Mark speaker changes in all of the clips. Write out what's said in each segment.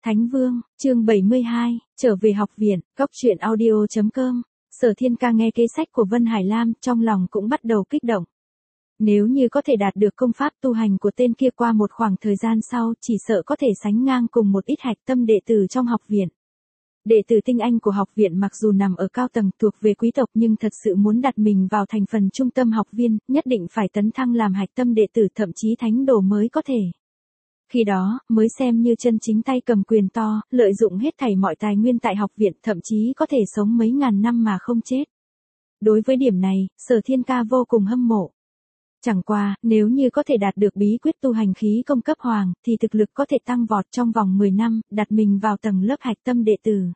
Speaker 1: Thánh Vương, chương 72, trở về học viện, góc truyện audio.com. Sở Thiên Ca nghe kế sách của Vân Hải Lam, trong lòng cũng bắt đầu kích động. Nếu như có thể đạt được công pháp tu hành của tên kia qua một khoảng thời gian sau, chỉ sợ có thể sánh ngang cùng một ít hạch tâm đệ tử trong học viện. Đệ tử tinh anh của học viện mặc dù nằm ở cao tầng thuộc về quý tộc nhưng thật sự muốn đặt mình vào thành phần trung tâm học viên, nhất định phải tấn thăng làm hạch tâm đệ tử thậm chí thánh đồ mới có thể. Khi đó, mới xem như chân chính tay cầm quyền to, lợi dụng hết thảy mọi tài nguyên tại học viện, thậm chí có thể sống mấy ngàn năm mà không chết. Đối với điểm này, Sở Thiên Ca vô cùng hâm mộ. Chẳng qua, nếu như có thể đạt được bí quyết tu hành khí công cấp hoàng, thì thực lực có thể tăng vọt trong vòng 10 năm, đặt mình vào tầng lớp hạch tâm đệ tử.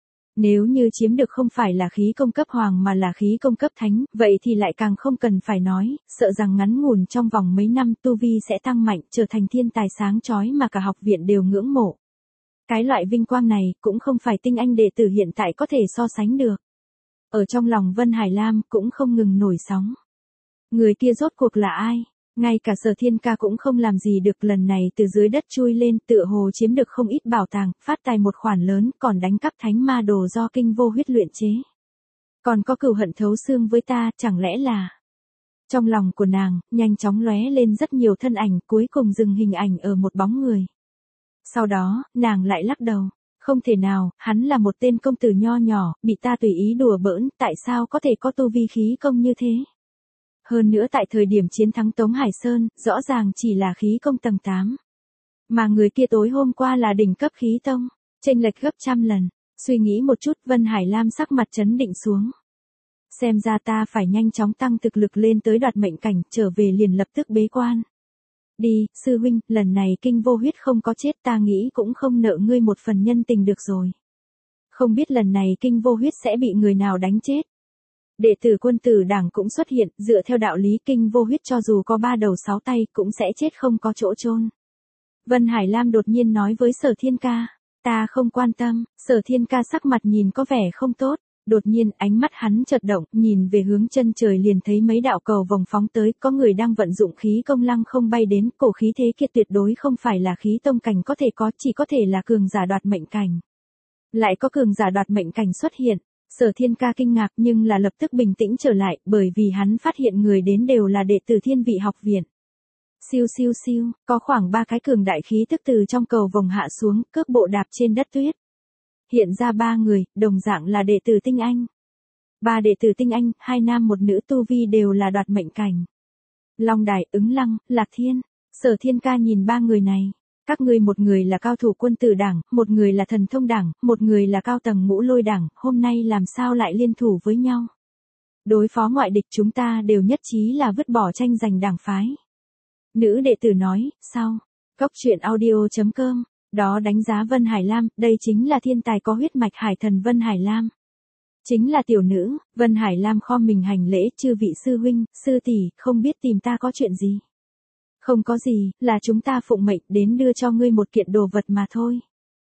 Speaker 1: Nếu như chiếm được không phải là khí công cấp hoàng mà là khí công cấp thánh, vậy thì lại càng không cần phải nói, sợ rằng ngắn ngủn trong vòng mấy năm tu vi sẽ tăng mạnh, trở thành thiên tài sáng chói mà cả học viện đều ngưỡng mộ. Cái loại vinh quang này cũng không phải tinh anh đệ tử hiện tại có thể so sánh được. Ở trong lòng Vân Hải Lam cũng không ngừng nổi sóng. Người kia rốt cuộc là ai? Ngay cả Sở Thiên Ca cũng không làm gì được, lần này từ dưới đất chui lên, tựa hồ chiếm được không ít bảo tàng, phát tài một khoản lớn, còn đánh cắp thánh ma đồ do kinh vô huyết luyện chế. Còn có cừu hận thấu xương với ta, chẳng lẽ là... Trong lòng của nàng, nhanh chóng lóe lên rất nhiều thân ảnh, cuối cùng dừng hình ảnh ở một bóng người. Sau đó, nàng lại lắc đầu. Không thể nào, hắn là một tên công tử nho nhỏ, bị ta tùy ý đùa bỡn, tại sao có thể có tu vi khí công như thế? Hơn nữa tại thời điểm chiến thắng Tống Hải Sơn, rõ ràng chỉ là khí công tầng 8. Mà người kia tối hôm qua là đỉnh cấp khí tông, chênh lệch gấp trăm lần. Suy nghĩ một chút, Vân Hải Lam sắc mặt trấn định xuống. Xem ra ta phải nhanh chóng tăng thực lực lên tới đoạt mệnh cảnh, trở về liền lập tức bế quan. Đi, sư huynh, lần này kinh vô huyết không có chết, ta nghĩ cũng không nợ ngươi một phần nhân tình được rồi. Không biết lần này kinh vô huyết sẽ bị người nào đánh chết. Đệ tử Quân Tử Đảng cũng xuất hiện, dựa theo đạo lý kinh vô huyết cho dù có 3 đầu 6 tay cũng sẽ chết không có chỗ chôn. Vân Hải Lam đột nhiên nói với Sở Thiên Ca, ta không quan tâm. Sở Thiên Ca sắc mặt nhìn có vẻ không tốt, đột nhiên ánh mắt hắn chợt động, nhìn về hướng chân trời liền thấy mấy đạo cầu vòng phóng tới, có người đang vận dụng khí công lăng không bay đến, cổ khí thế kia tuyệt đối không phải là khí tông cảnh có thể có, chỉ có thể là cường giả đoạt mệnh cảnh. Lại có cường giả đoạt mệnh cảnh xuất hiện. Sở Thiên Ca kinh ngạc nhưng là lập tức bình tĩnh trở lại, bởi vì hắn phát hiện người đến đều là đệ tử Thiên Vị học viện. Siêu siêu siêu, có khoảng 3 cái cường đại khí tức từ trong cầu vồng hạ xuống, cước bộ đạp trên đất tuyết. Hiện ra 3 người, đồng dạng là đệ tử tinh anh. 3 đệ tử tinh anh, 2 nam 1 nữ tu vi đều là đoạt mệnh cảnh. Long Đài, Ứng Lăng, Lạc Thiên. Sở Thiên Ca nhìn 3 người này. Các ngươi một người là cao thủ Quân Tử Đảng, một người là thần thông đảng, một người là cao tầng Ngũ Lôi đảng, hôm nay làm sao lại liên thủ với nhau? Đối phó ngoại địch chúng ta đều nhất trí là vứt bỏ tranh giành đảng phái. Nữ đệ tử nói, sao? Góc truyện audio.com, đó đánh giá Vân Hải Lam, đây chính là thiên tài có huyết mạch hải thần Vân Hải Lam. Chính là tiểu nữ, Vân Hải Lam khom mình hành lễ, chư vị sư huynh, sư tỷ, không biết tìm ta có chuyện gì? Không có gì, là chúng ta phụng mệnh đến đưa cho ngươi một kiện đồ vật mà thôi.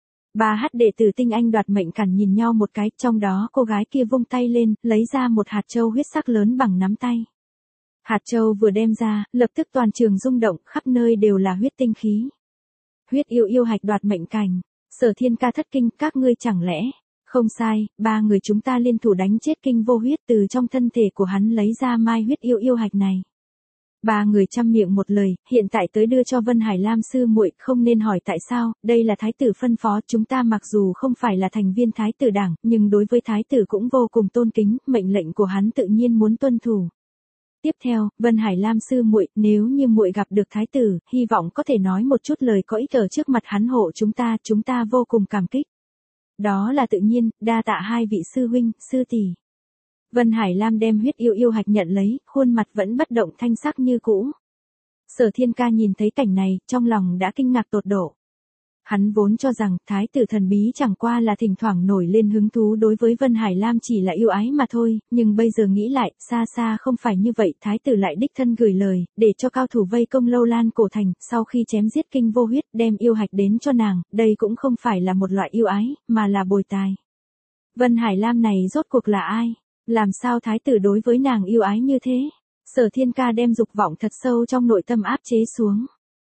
Speaker 1: 3 đệ tử tinh anh đoạt mệnh cản nhìn nhau một cái, trong đó cô gái kia vung tay lên, lấy ra một hạt châu huyết sắc lớn bằng nắm tay. Hạt châu vừa đem ra, lập tức toàn trường rung động, khắp nơi đều là huyết tinh khí. Huyết yêu hạch đoạt mệnh cảnh. Sở Thiên Ca thất kinh, các ngươi chẳng lẽ... Không sai, 3 người chúng ta liên thủ đánh chết kinh vô huyết, từ trong thân thể của hắn lấy ra mai huyết yêu hạch này. 3 người chăm miệng một lời, hiện tại tới đưa cho Vân Hải Lam sư muội, không nên hỏi tại sao, đây là thái tử phân phó, chúng ta mặc dù không phải là thành viên thái tử đảng, nhưng đối với thái tử cũng vô cùng tôn kính, mệnh lệnh của hắn tự nhiên muốn tuân thủ. Tiếp theo, Vân Hải Lam sư muội, nếu như muội gặp được thái tử, hy vọng có thể nói một chút lời có ích ở trước mặt hắn hộ chúng ta vô cùng cảm kích. Đó là tự nhiên, đa tạ 2 vị sư huynh, sư tỷ. Vân Hải Lam đem huyết yêu hạch nhận lấy, khuôn mặt vẫn bất động thanh sắc như cũ. Sở Thiên Ca nhìn thấy cảnh này, trong lòng đã kinh ngạc tột độ. Hắn vốn cho rằng thái tử thần bí chẳng qua là thỉnh thoảng nổi lên hứng thú đối với Vân Hải Lam chỉ là yêu ái mà thôi, nhưng bây giờ nghĩ lại, xa xa không phải như vậy, thái tử lại đích thân gửi lời, để cho cao thủ vây công Lâu Lan cổ thành, sau khi chém giết kinh vô huyết, đem yêu hạch đến cho nàng, đây cũng không phải là một loại yêu ái, mà là bồi tài. Vân Hải Lam này rốt cuộc là ai? Làm sao thái tử đối với nàng yêu ái như thế? Sở Thiên Ca đem dục vọng thật sâu trong nội tâm áp chế xuống.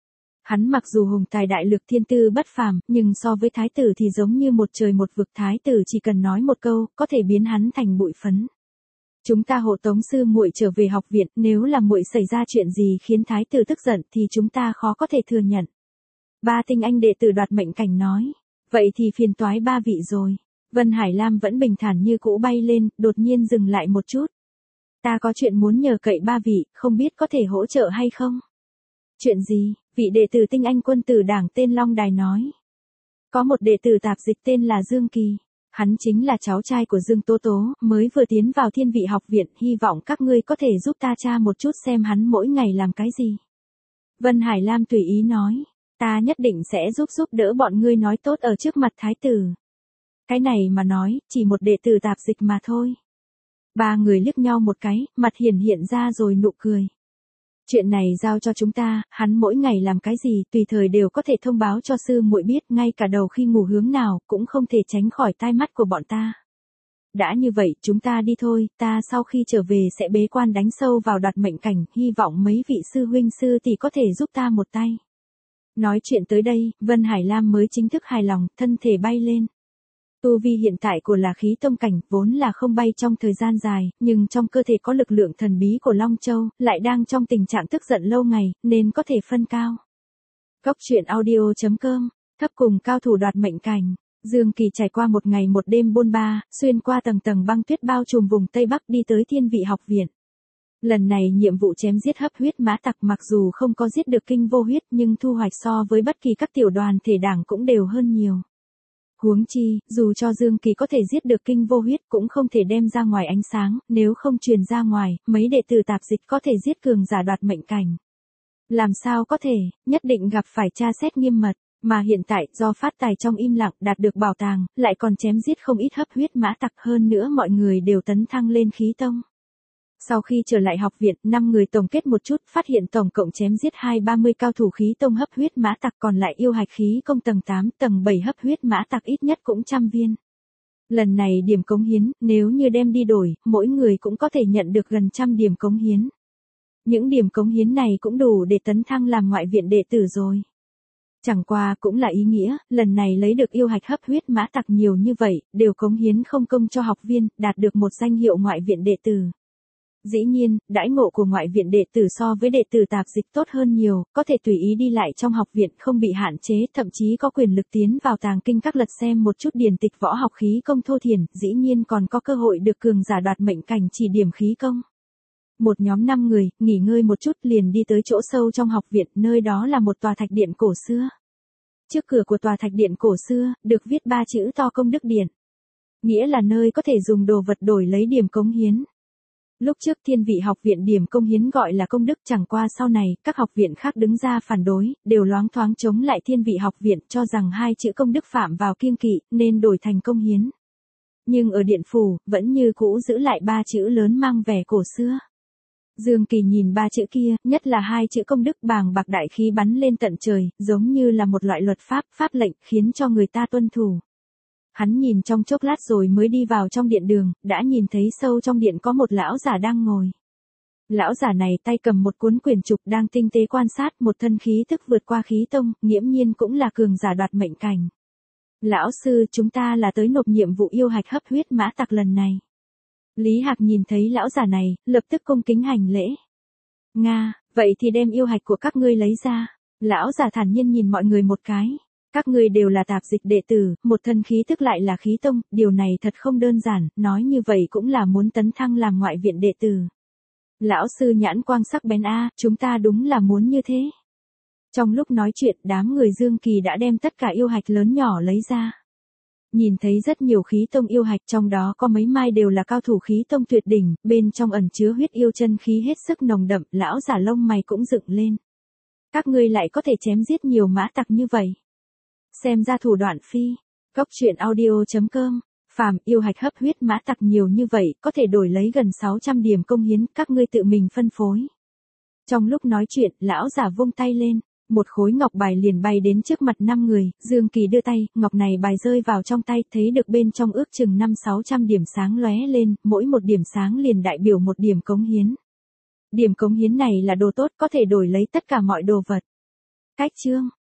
Speaker 1: Hắn mặc dù hùng tài đại lực thiên tư bất phàm, nhưng so với thái tử thì giống như một trời một vực, thái tử chỉ cần nói một câu, có thể biến hắn thành bụi phấn. Chúng ta hộ tống sư muội trở về học viện, nếu là muội xảy ra chuyện gì khiến thái tử tức giận thì chúng ta khó có thể thừa nhận. Ba tinh anh đệ tử Đoạt Mệnh Cảnh nói. Vậy thì phiền toái ba vị rồi. Vân Hải Lam vẫn bình thản như cũ bay lên, đột nhiên dừng lại một chút. Ta có chuyện muốn nhờ cậy ba vị, không biết có thể hỗ trợ hay không? Chuyện gì? Vị đệ tử tinh anh quân tử đảng tên Long Đài nói. Có một đệ tử tạp dịch tên là Dương Kỳ. Hắn chính là cháu trai của Dương Tố Tố, mới vừa tiến vào Thiên Vị học viện, hy vọng các ngươi có thể giúp ta tra một chút xem hắn mỗi ngày làm cái gì. Vân Hải Lam tùy ý nói, ta nhất định sẽ giúp đỡ bọn ngươi nói tốt ở trước mặt thái tử. Cái này mà nói, chỉ một đệ tử tạp dịch mà thôi. Ba người liếc nhau một cái, mặt hiện ra rồi nụ cười. Chuyện này giao cho chúng ta, hắn mỗi ngày làm cái gì tùy thời đều có thể thông báo cho sư muội biết, ngay cả đầu khi ngủ hướng nào cũng không thể tránh khỏi tai mắt của bọn ta. Đã như vậy chúng ta đi thôi, ta sau khi trở về sẽ bế quan đánh sâu vào Đoạt Mệnh Cảnh, hy vọng mấy vị sư huynh sư tỷ có thể giúp ta một tay. Nói chuyện tới đây, Vân Hải Lam mới chính thức hài lòng, thân thể bay lên. Tu vi hiện tại của là khí tông cảnh, vốn là không bay trong thời gian dài, nhưng trong cơ thể có lực lượng thần bí của Long Châu, lại đang trong tình trạng tức giận lâu ngày, nên có thể phân cao. Cốc truyện audio.com, thấp cùng cao thủ Đoạt Mệnh Cảnh. Dương Kỳ trải qua một ngày một đêm bôn ba, xuyên qua tầng tầng băng tuyết bao trùm vùng Tây Bắc đi tới Thiên Vị học viện. Lần này nhiệm vụ chém giết hấp huyết mã tặc mặc dù không có giết được kinh vô huyết nhưng thu hoạch so với bất kỳ các tiểu đoàn thể đảng cũng đều hơn nhiều. Huống chi, dù cho Dương Kỳ có thể giết được kinh vô huyết cũng không thể đem ra ngoài ánh sáng, nếu không truyền ra ngoài, mấy đệ tử tạp dịch có thể giết cường giả Đoạt Mệnh Cảnh. Làm sao có thể, nhất định gặp phải tra xét nghiêm mật, mà hiện tại do phát tài trong im lặng đạt được bảo tàng, lại còn chém giết không ít hấp huyết mã tặc, hơn nữa mọi người đều tấn thăng lên khí tông. Sau khi trở lại học viện, 5 người tổng kết một chút, phát hiện tổng cộng chém giết 230 cao thủ khí tông hấp huyết mã tặc, còn lại yêu hạch khí công tầng 8, tầng 7 hấp huyết mã tặc ít nhất cũng 100 viên. Lần này điểm cống hiến, nếu như đem đi đổi, mỗi người cũng có thể nhận được gần 100 điểm cống hiến. Những điểm cống hiến này cũng đủ để tấn thăng làm ngoại viện đệ tử rồi. Chẳng qua cũng là ý nghĩa, lần này lấy được yêu hạch hấp huyết mã tặc nhiều như vậy, đều cống hiến không công cho học viên, đạt được một danh hiệu ngoại viện đệ tử. Dĩ nhiên, đãi ngộ của ngoại viện đệ tử so với đệ tử tạp dịch tốt hơn nhiều, có thể tùy ý đi lại trong học viện không bị hạn chế, thậm chí có quyền lực tiến vào tàng kinh các lật xem một chút điển tịch võ học khí công thô thiển, dĩ nhiên còn có cơ hội được cường giả Đoạt Mệnh Cảnh chỉ điểm khí công. Một nhóm 5 người, nghỉ ngơi một chút liền đi tới chỗ sâu trong học viện, nơi đó là một tòa thạch điện cổ xưa. Trước cửa của tòa thạch điện cổ xưa, được viết 3 chữ to Công Đức Điện. Nghĩa là nơi có thể dùng đồ vật đổi lấy điểm cống hiến. Lúc trước Thiên Vị học viện điểm công hiến gọi là công đức, chẳng qua sau này, các học viện khác đứng ra phản đối, đều loáng thoáng chống lại Thiên Vị học viện, cho rằng 2 chữ công đức phạm vào kiêng kỵ, nên đổi thành công hiến. Nhưng ở điện phủ, vẫn như cũ giữ lại 3 chữ lớn mang vẻ cổ xưa. Dương Kỳ nhìn 3 chữ kia, nhất là 2 chữ công đức, bàng bạc đại khí bắn lên tận trời, giống như là một loại luật pháp, pháp lệnh, khiến cho người ta tuân thủ. Hắn nhìn trong chốc lát rồi mới đi vào trong điện đường, đã nhìn thấy sâu trong điện có một lão giả đang ngồi. Lão giả này tay cầm một cuốn quyển trục đang tinh tế quan sát, một thân khí tức vượt qua khí tông, nghiễm nhiên cũng là cường giả Đoạt Mệnh Cảnh. Lão sư, chúng ta là tới nộp nhiệm vụ yêu hạch hấp huyết mã tặc lần này. Lý Hạc nhìn thấy lão giả này, lập tức cung kính hành lễ. Nga, vậy thì đem yêu hạch của các ngươi lấy ra. Lão giả thản nhiên nhìn mọi người một cái. Các ngươi đều là tạp dịch đệ tử, một thân khí tức lại là khí tông, điều này thật không đơn giản, nói như vậy cũng là muốn tấn thăng làm ngoại viện đệ tử. Lão sư nhãn quang sắc bén a, chúng ta đúng là muốn như thế. Trong lúc nói chuyện, đám người Dương Kỳ đã đem tất cả yêu hạch lớn nhỏ lấy ra. Nhìn thấy rất nhiều khí tông yêu hạch, trong đó có mấy mai đều là cao thủ khí tông tuyệt đỉnh, bên trong ẩn chứa huyết yêu chân khí hết sức nồng đậm, lão giả lông mày cũng dựng lên. Các ngươi lại có thể chém giết nhiều mã tặc như vậy. Xem ra thủ đoạn phi. Cốc truyện audio.com, phàm yêu hạch hấp huyết mã tặc nhiều như vậy, có thể đổi lấy gần 600 điểm công hiến, các ngươi tự mình phân phối. Trong lúc nói chuyện, lão giả vung tay lên. Một khối ngọc bài liền bay đến trước mặt 5 người, Dương Kỳ đưa tay, ngọc này bài rơi vào trong tay, thấy được bên trong ước chừng 500-600 điểm sáng lóe lên, mỗi một điểm sáng liền đại biểu một điểm cống hiến. Điểm cống hiến này là đồ tốt, có thể đổi lấy tất cả mọi đồ vật. Cách chương